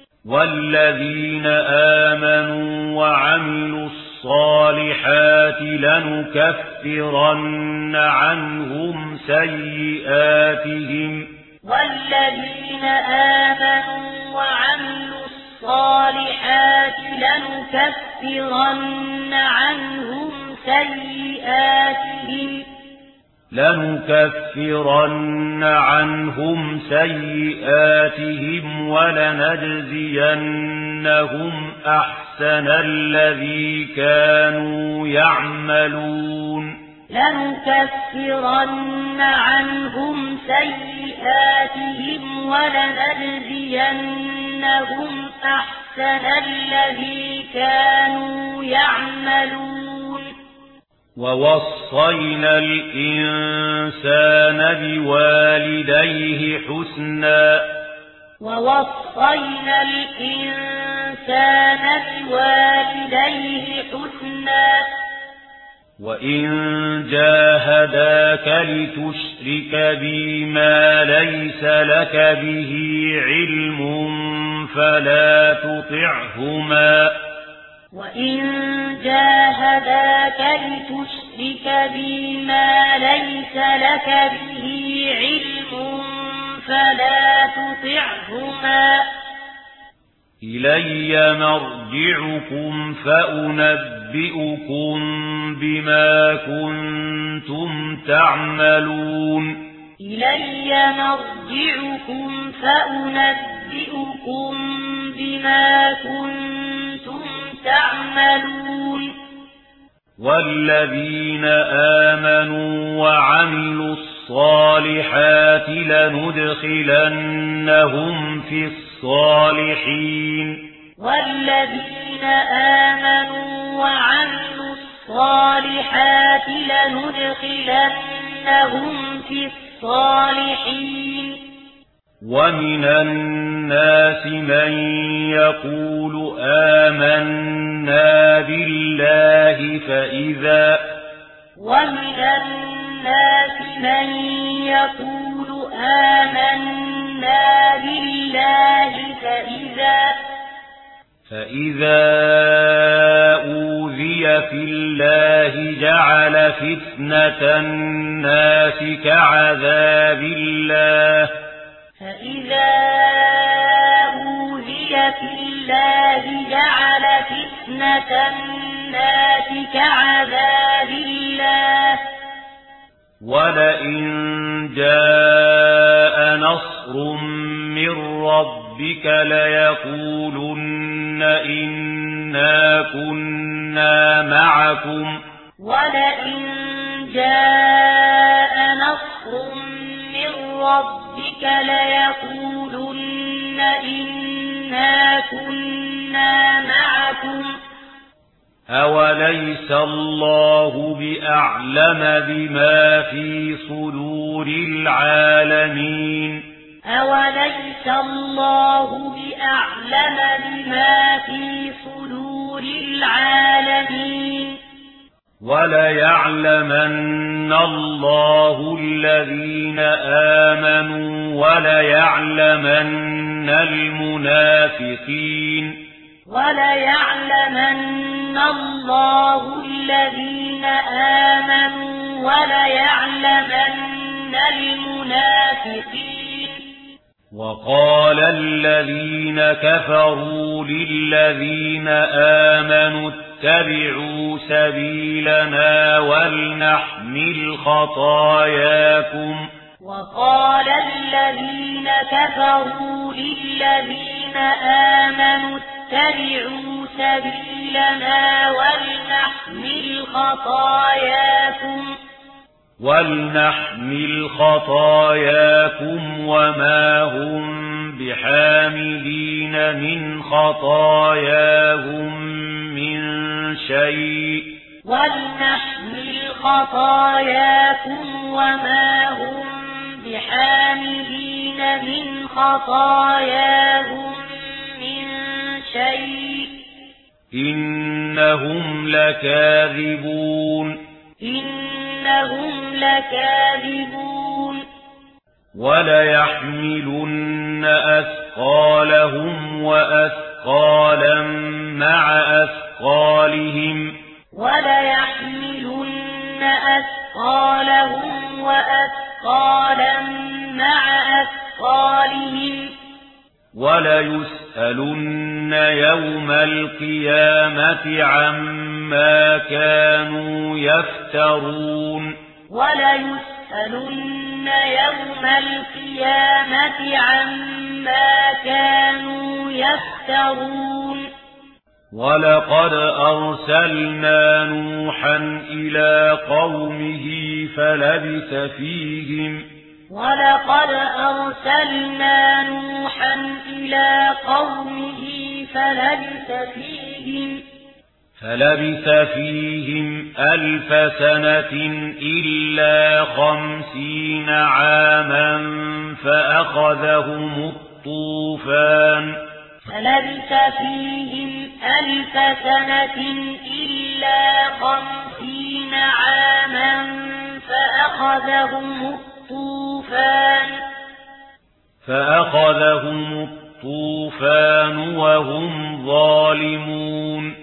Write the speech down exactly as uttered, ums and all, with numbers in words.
والذين آمنوا وعملوا الصالحات لنكفرن عنهم سيئاتهم والذين آمنوا وعملوا الصالحات لنكفرن عنهم سيئاتهم لنكفرن عنهم سيئاتهم ولنجزينهم أحسن الذي كانوا يعملون لنكفرن عنهم سيئاتهم ولنجزينهم أحسن الذي كانوا يعملون ووصينا الإنسان بوالديه حسنا ووصينا الإنسان بوالديه حسنا وإن جاهداك لتشرك بي ما ليس لك به علم فلا تطعهما وإن جاهداك لتشرك بي ما ليس لك به علم فلا تطعهما إلي مرجعكم فأنبئكم بما كنتم تعملون إلي مرجعكم فأنبئكم بما كنتم تعملون والذين آمنوا وعملوا الصالحات لندخلنهم في الصالحين والذين آمنوا وعملوا الصالحات لندخلنهم في الصالحين ومن الناس من يقول آمنا بالله فإذا ومن الناس من يقول آمنا بالله فإذا فإذا أوذي في الله جعل فتنة الناس كعذاب الله فإذا أوذي في الله جعل فتنة الناس كعذاب الله ولئن جاء نصر من ربك ليقولن إنا كنا معكم ولئن جاء نصر من ربك ليقولن إنا كنا معكم أوليس الله بأعلم بما في صدور العالمين أوليس الله بأعلم بما في صدور العالمين وليعلمن الله الذين آمنوا وليعلمن المنافقين وليعلمن الله الذين آمنوا وليعلمن المنافقين وقال الذين كفروا للذين آمنوا اتبعوا سبيلنا ولنحمل خطاياكم وقال الذين كفروا للذين آمنوا اتبعوا سبيلنا ولنحمل خطاياكم ولنحمل خطاياكم وما هم بحاملين من خطاياهم من شيء ولنحمل خطاياكم وما هم بحاملين من خطاياهم من شيء إنهم لكاذبون إنهم لكاذبون وليحملن أثقالهم أثقالهم وأثقالا مع أثقالهم وليحملن أثقالهم وأثقالا مع أثقالهم وليسألن يوم القيامة عما كانوا يفترون وليسألن يوم القيامة عما كانوا يفترون ولقد أرسلنا نوحا إلى قومه فلبث فيهم ولقد أرسلنا نوحا إلى قومه فلبث فيهم فلبث فيهم ألف سنة إلا خمسين عاما فأخذهم الطوفان فلبث فيهم ألف سنة إلا خمسين عاما فأخذهم الطوفان فأخذهم الطوفان وهم ظالمون